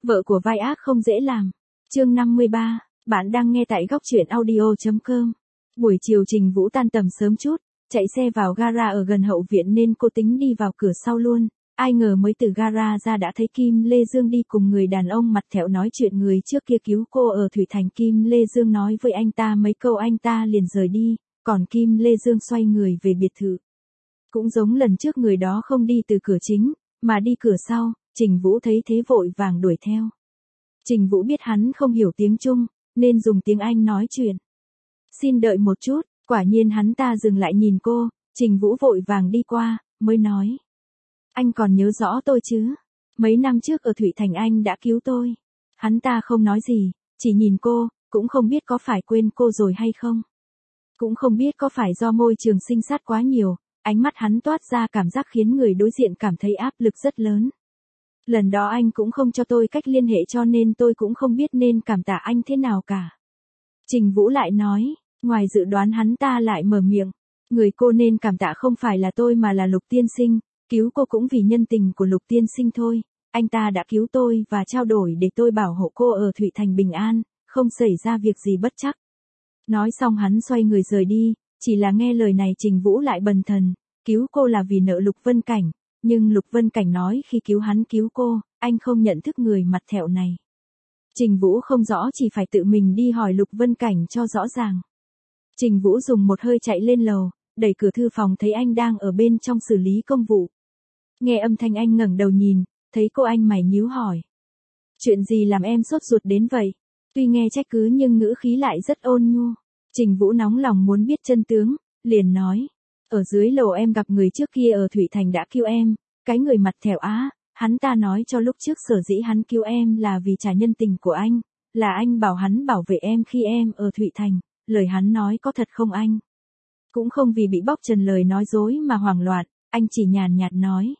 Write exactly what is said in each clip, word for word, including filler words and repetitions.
Vợ của vai ác không dễ làm. Chương năm mươi ba, bạn đang nghe tại góc truyện audio chấm com. Buổi chiều Trình Vũ tan tầm sớm chút, chạy xe vào gara ở gần hậu viện nên cô tính đi vào cửa sau luôn. Ai ngờ mới từ gara ra đã thấy Kim Lê Dương đi cùng người đàn ông mặt thẹo nói chuyện người trước kia cứu cô ở Thủy Thành. Kim Lê Dương nói với anh ta mấy câu anh ta liền rời đi, còn Kim Lê Dương xoay người về biệt thự. Cũng giống lần trước người đó không đi từ cửa chính, mà đi cửa sau, Trình Vũ thấy thế vội vàng đuổi theo. Trình Vũ biết hắn không hiểu tiếng Trung, nên dùng tiếng Anh nói chuyện. Xin đợi một chút, quả nhiên hắn ta dừng lại nhìn cô, Trình Vũ vội vàng đi qua, mới nói. Anh còn nhớ rõ tôi chứ? Mấy năm trước ở Thủy Thành anh đã cứu tôi. Hắn ta không nói gì, chỉ nhìn cô, cũng không biết có phải quên cô rồi hay không. Cũng không biết có phải do môi trường sinh sát quá nhiều, ánh mắt hắn toát ra cảm giác khiến người đối diện cảm thấy áp lực rất lớn. Lần đó anh cũng không cho tôi cách liên hệ cho nên tôi cũng không biết nên cảm tạ anh thế nào cả. Trình Vũ lại nói, ngoài dự đoán hắn ta lại mở miệng. Người cô nên cảm tạ không phải là tôi mà là Lục tiên sinh, cứu cô cũng vì nhân tình của Lục tiên sinh thôi. Anh ta đã cứu tôi và trao đổi để tôi bảo hộ cô ở Thủy Thành bình an, không xảy ra việc gì bất trắc. Nói xong hắn xoay người rời đi, chỉ là nghe lời này Trình Vũ lại bần thần, cứu cô là vì nợ Lục Vân Cảnh. Nhưng Lục Vân Cảnh nói khi cứu hắn cứu cô, anh không nhận thức người mặt thẹo này. Trình Vũ không rõ chỉ phải tự mình đi hỏi Lục Vân Cảnh cho rõ ràng. Trình Vũ dùng một hơi chạy lên lầu, đẩy cửa thư phòng thấy anh đang ở bên trong xử lý công vụ. Nghe âm thanh anh ngẩng đầu nhìn, thấy cô anh mày nhíu hỏi. Chuyện gì làm em sốt ruột đến vậy? Tuy nghe trách cứ nhưng ngữ khí lại rất ôn nhu. Trình Vũ nóng lòng muốn biết chân tướng, liền nói. Ở dưới lầu em gặp người trước kia ở Thủy Thành đã cứu em, cái người mặt thẹo á, hắn ta nói cho lúc trước sở dĩ hắn cứu em là vì trả nhân tình của anh, là anh bảo hắn bảo vệ em khi em ở Thủy Thành, lời hắn nói có thật không anh? Cũng không vì bị bóc trần lời nói dối mà hoảng loạn, anh chỉ nhàn nhạt nói.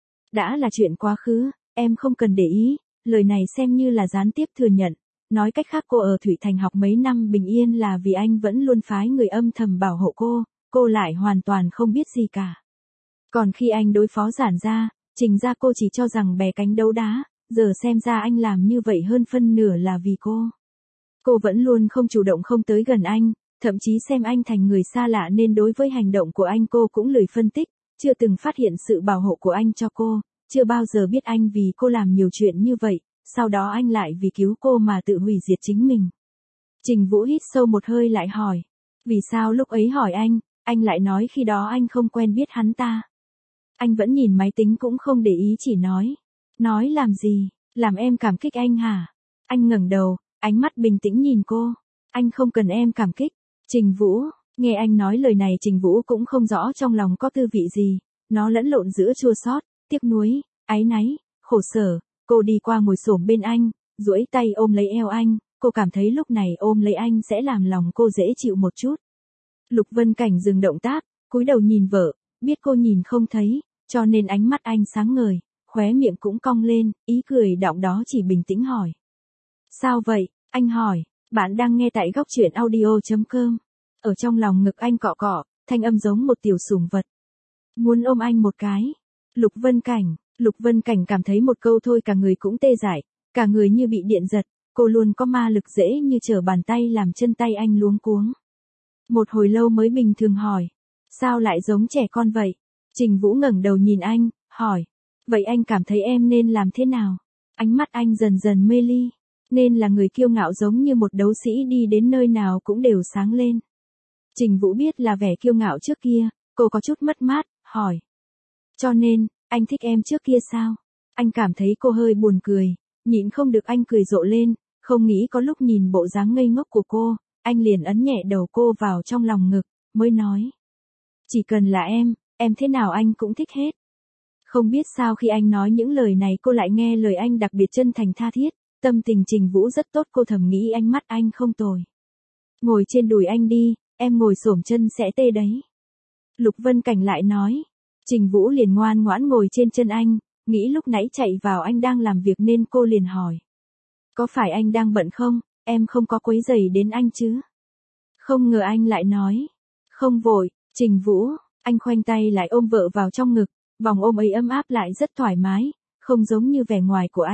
Đã là chuyện quá khứ, em không cần để ý, lời này xem như là gián tiếp thừa nhận. Nói cách khác cô ở Thủy Thành học mấy năm bình yên là vì anh vẫn luôn phái người âm thầm bảo hộ cô. Cô lại hoàn toàn không biết gì cả. Còn khi anh đối phó Giản gia, Trình gia cô chỉ cho rằng bè cánh đấu đá, giờ xem ra anh làm như vậy hơn phân nửa là vì cô. Cô vẫn luôn không chủ động không tới gần anh, thậm chí xem anh thành người xa lạ nên đối với hành động của anh cô cũng lười phân tích, chưa từng phát hiện sự bảo hộ của anh cho cô, chưa bao giờ biết anh vì cô làm nhiều chuyện như vậy, sau đó anh lại vì cứu cô mà tự hủy diệt chính mình. Trình Vũ hít sâu một hơi lại hỏi, vì sao lúc ấy hỏi anh? Anh lại nói khi đó anh không quen biết hắn ta. Anh vẫn nhìn máy tính cũng không để ý chỉ nói. Nói làm gì, làm em cảm kích anh hả? Anh ngẩng đầu, ánh mắt bình tĩnh nhìn cô. Anh không cần em cảm kích. Trình Vũ, nghe anh nói lời này Trình Vũ cũng không rõ trong lòng có tư vị gì. Nó lẫn lộn giữa chua xót, tiếc nuối, áy náy, khổ sở. Cô đi qua ngồi xổm bên anh, duỗi tay ôm lấy eo anh. Cô cảm thấy lúc này ôm lấy anh sẽ làm lòng cô dễ chịu một chút. Lục Vân Cảnh dừng động tác, cúi đầu nhìn vợ, biết cô nhìn không thấy, cho nên ánh mắt anh sáng ngời, khóe miệng cũng cong lên, ý cười đọng đó chỉ bình tĩnh hỏi. Sao vậy? Anh hỏi, bạn đang nghe tại góc truyện audio chấm com. Ở trong lòng ngực anh cọ cọ, thanh âm giống một tiểu sủng vật. Muốn ôm anh một cái. Lục Vân Cảnh, Lục Vân Cảnh cảm thấy một câu thôi cả người cũng tê dại, cả người như bị điện giật, cô luôn có ma lực dễ như trở bàn tay làm chân tay anh luống cuống. Một hồi lâu mới bình thường hỏi, sao lại giống trẻ con vậy? Trình Vũ ngẩng đầu nhìn anh, hỏi, vậy anh cảm thấy em nên làm thế nào? Ánh mắt anh dần dần mê ly, nên là người kiêu ngạo giống như một đấu sĩ đi đến nơi nào cũng đều sáng lên. Trình Vũ biết là vẻ kiêu ngạo trước kia, cô có chút mất mát, hỏi. Cho nên, anh thích em trước kia sao? Anh cảm thấy cô hơi buồn cười, nhịn không được anh cười rộ lên, không nghĩ có lúc nhìn bộ dáng ngây ngốc của cô. Anh liền ấn nhẹ đầu cô vào trong lòng ngực, mới nói. Chỉ cần là em, em thế nào anh cũng thích hết. Không biết sao khi anh nói những lời này cô lại nghe lời anh đặc biệt chân thành tha thiết, tâm tình Trình Vũ rất tốt cô thầm nghĩ ánh mắt anh không tồi. Ngồi trên đùi anh đi, em ngồi xổm chân sẽ tê đấy. Lục Vân Cảnh lại nói. Trình Vũ liền ngoan ngoãn ngồi trên chân anh, nghĩ lúc nãy chạy vào anh đang làm việc nên cô liền hỏi. Có phải anh đang bận không? Em không có quấy rầy đến anh chứ? Không ngờ anh lại nói. Không vội, Trình Vũ, anh khoanh tay lại ôm vợ vào trong ngực, vòng ôm ấy ấm áp lại rất thoải mái, không giống như vẻ ngoài của anh,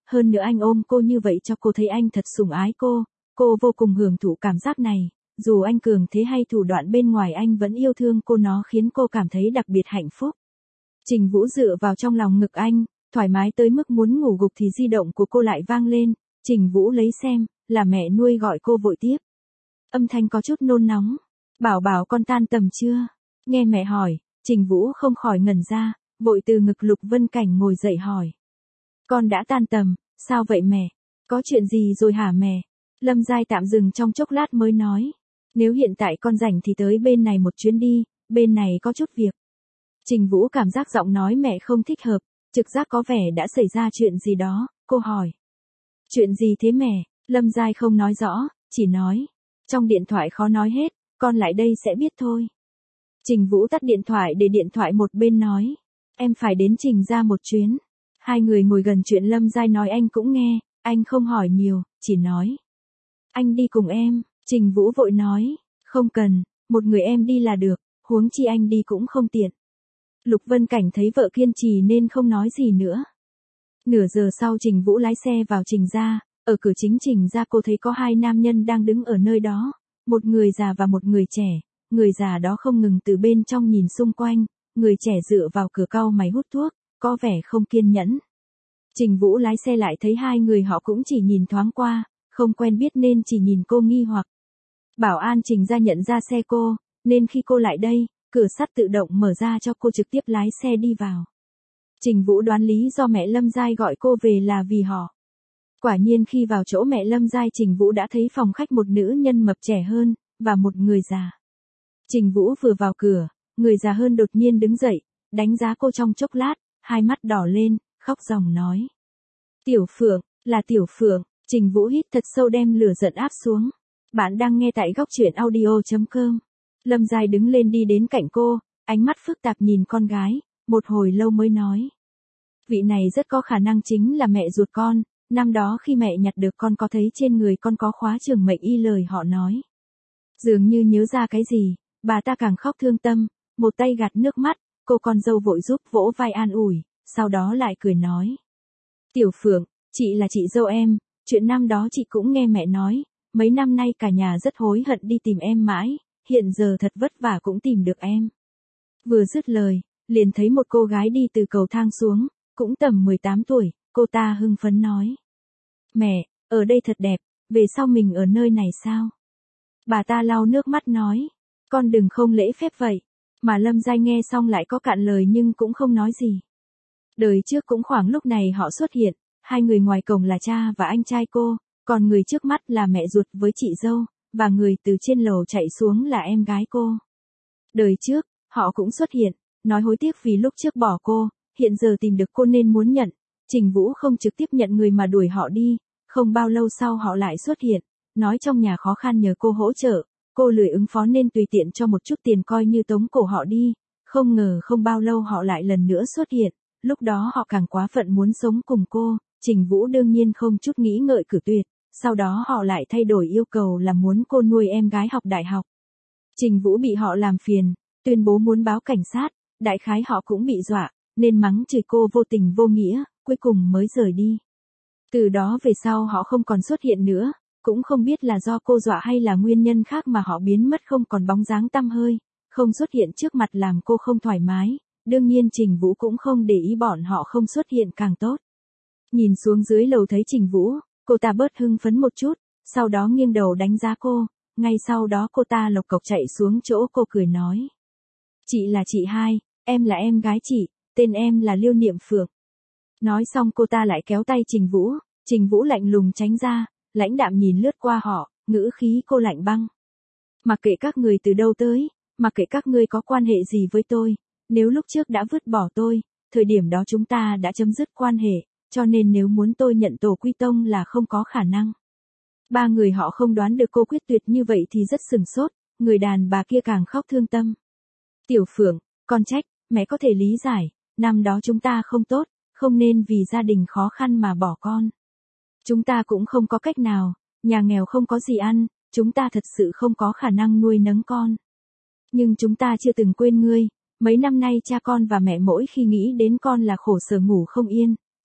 hơn nữa anh ôm cô như vậy cho cô thấy anh thật sủng ái cô, cô vô cùng hưởng thụ cảm giác này, dù anh cường thế hay thủ đoạn bên ngoài anh vẫn yêu thương cô, nó khiến cô cảm thấy đặc biệt hạnh phúc. Trình Vũ dựa vào trong lòng ngực anh, thoải mái tới mức muốn ngủ gục thì di động của cô lại vang lên, Trình Vũ lấy xem, là mẹ nuôi gọi cô vội tiếp. Âm thanh có chút nôn nóng, bảo bảo con tan tầm chưa? Nghe mẹ hỏi, Trình Vũ không khỏi ngẩn ra, vội từ ngực Lục Vân Cảnh ngồi dậy hỏi. Con đã tan tầm, sao vậy mẹ? Có chuyện gì rồi hả mẹ? Lâm Giai tạm dừng trong chốc lát mới nói. Nếu hiện tại con rảnh thì tới bên này một chuyến đi, bên này có chút việc. Trình Vũ cảm giác giọng nói mẹ không thích hợp, trực giác có vẻ đã xảy ra chuyện gì đó, cô hỏi. Chuyện gì thế mẹ? Lâm Giai không nói rõ, chỉ nói. Trong điện thoại khó nói hết, con lại đây sẽ biết thôi. Trình Vũ tắt điện thoại để điện thoại một bên nói. Em phải đến Trình ra một chuyến. Hai người ngồi gần, chuyện Lâm Giai nói anh cũng nghe, anh không hỏi nhiều, chỉ nói. Anh đi cùng em, Trình Vũ vội nói. Không cần, một người em đi là được, huống chi anh đi cũng không tiện. Lục Vân Cảnh thấy vợ kiên trì nên không nói gì nữa. Nửa giờ sau Trình Vũ lái xe vào Trình ra, ở cửa chính Trình ra cô thấy có hai nam nhân đang đứng ở nơi đó, một người già và một người trẻ, người già đó không ngừng từ bên trong nhìn xung quanh, người trẻ dựa vào cửa cau mày hút thuốc, có vẻ không kiên nhẫn. Trình Vũ lái xe lại thấy hai người họ cũng chỉ nhìn thoáng qua, không quen biết nên chỉ nhìn cô nghi hoặc. Bảo an Trình ra nhận ra xe cô, nên khi cô lại đây, cửa sắt tự động mở ra cho cô trực tiếp lái xe đi vào. Trình Vũ đoán lý do mẹ Lâm Giai gọi cô về là vì họ. Quả nhiên khi vào chỗ mẹ Lâm Giai, Trình Vũ đã thấy phòng khách một nữ nhân mập trẻ hơn, và một người già. Trình Vũ vừa vào cửa, người già hơn đột nhiên đứng dậy, đánh giá cô trong chốc lát, hai mắt đỏ lên, khóc ròng nói. Tiểu Phượng, là Tiểu Phượng. Trình Vũ hít thật sâu đem lửa giận áp xuống. Bạn đang nghe tại góc truyện audio chấm com. Lâm Giai đứng lên đi đến cạnh cô, ánh mắt phức tạp nhìn con gái, một hồi lâu mới nói. Vị này rất có khả năng chính là mẹ ruột con, năm đó khi mẹ nhặt được con có thấy trên người con có khóa trường mệnh y lời họ nói. Dường như nhớ ra cái gì, bà ta càng khóc thương tâm, một tay gạt nước mắt, cô con dâu vội giúp vỗ vai an ủi, sau đó lại cười nói. Tiểu Phượng, chị là chị dâu em, chuyện năm đó chị cũng nghe mẹ nói, mấy năm nay cả nhà rất hối hận đi tìm em mãi, hiện giờ thật vất vả cũng tìm được em. Vừa dứt lời, liền thấy một cô gái đi từ cầu thang xuống, cũng tầm mười tám tuổi, cô ta hưng phấn nói. Mẹ, ở đây thật đẹp, về sau mình ở nơi này sao? Bà ta lau nước mắt nói, con đừng không lễ phép vậy, mà Lâm Giai nghe xong lại có cạn lời nhưng cũng không nói gì. Đời trước cũng khoảng lúc này họ xuất hiện, hai người ngoài cổng là cha và anh trai cô, còn người trước mắt là mẹ ruột với chị dâu, và người từ trên lầu chạy xuống là em gái cô. Đời trước, họ cũng xuất hiện, nói hối tiếc vì lúc trước bỏ cô, hiện giờ tìm được cô nên muốn nhận. Trình Vũ không trực tiếp nhận người mà đuổi họ đi, không bao lâu sau họ lại xuất hiện, nói trong nhà khó khăn nhờ cô hỗ trợ, cô lười ứng phó nên tùy tiện cho một chút tiền coi như tống cổ họ đi, không ngờ không bao lâu họ lại lần nữa xuất hiện, lúc đó họ càng quá phận muốn sống cùng cô, Trình Vũ đương nhiên không chút nghĩ ngợi cử tuyệt, sau đó họ lại thay đổi yêu cầu là muốn cô nuôi em gái học đại học. Trình Vũ bị họ làm phiền, tuyên bố muốn báo cảnh sát, đại khái họ cũng bị dọa, nên mắng chửi cô vô tình vô nghĩa, cuối cùng mới rời đi. Từ đó về sau họ không còn xuất hiện nữa, cũng không biết là do cô dọa hay là nguyên nhân khác mà họ biến mất không còn bóng dáng tăm hơi, không xuất hiện trước mặt làm cô không thoải mái, đương nhiên Trình Vũ cũng không để ý bọn họ không xuất hiện càng tốt. Nhìn xuống dưới lầu thấy Trình Vũ, cô ta bớt hưng phấn một chút, sau đó nghiêng đầu đánh giá cô, ngay sau đó cô ta lộc cộc chạy xuống chỗ cô cười nói. Chị là chị hai, em là em gái chị, tên em là Liêu Niệm Phượng. Nói xong cô ta lại kéo tay Trình Vũ, Trình Vũ lạnh lùng tránh ra, lãnh đạm nhìn lướt qua họ, ngữ khí cô lạnh băng. Mặc kệ các người từ đâu tới, mặc kệ các ngươi có quan hệ gì với tôi, nếu lúc trước đã vứt bỏ tôi, thời điểm đó chúng ta đã chấm dứt quan hệ, cho nên nếu muốn tôi nhận tổ quy tông là không có khả năng. Ba người họ không đoán được cô quyết tuyệt như vậy thì rất sửng sốt, người đàn bà kia càng khóc thương tâm. Tiểu Phượng, con trách, mẹ có thể lý giải, năm đó chúng ta không tốt, không nên vì gia đình khó khăn mà bỏ con. Chúng ta cũng không có cách nào, nhà nghèo không có gì ăn, chúng ta thật sự không có khả năng nuôi nấng con. Nhưng chúng ta chưa từng quên ngươi, mấy năm nay cha con và mẹ mỗi khi nghĩ đến con là khổ sở ngủ không yên,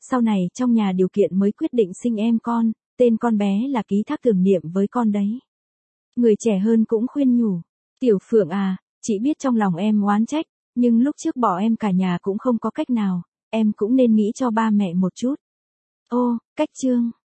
sau này trong nhà điều kiện mới quyết định sinh em con, tên con bé là ký thác tưởng niệm với con đấy. Người trẻ hơn cũng khuyên nhủ, Tiểu Phượng à, chị biết trong lòng em oán trách, nhưng lúc trước bỏ em cả nhà cũng không có cách nào, em cũng nên nghĩ cho ba mẹ một chút. Ô, cách chương.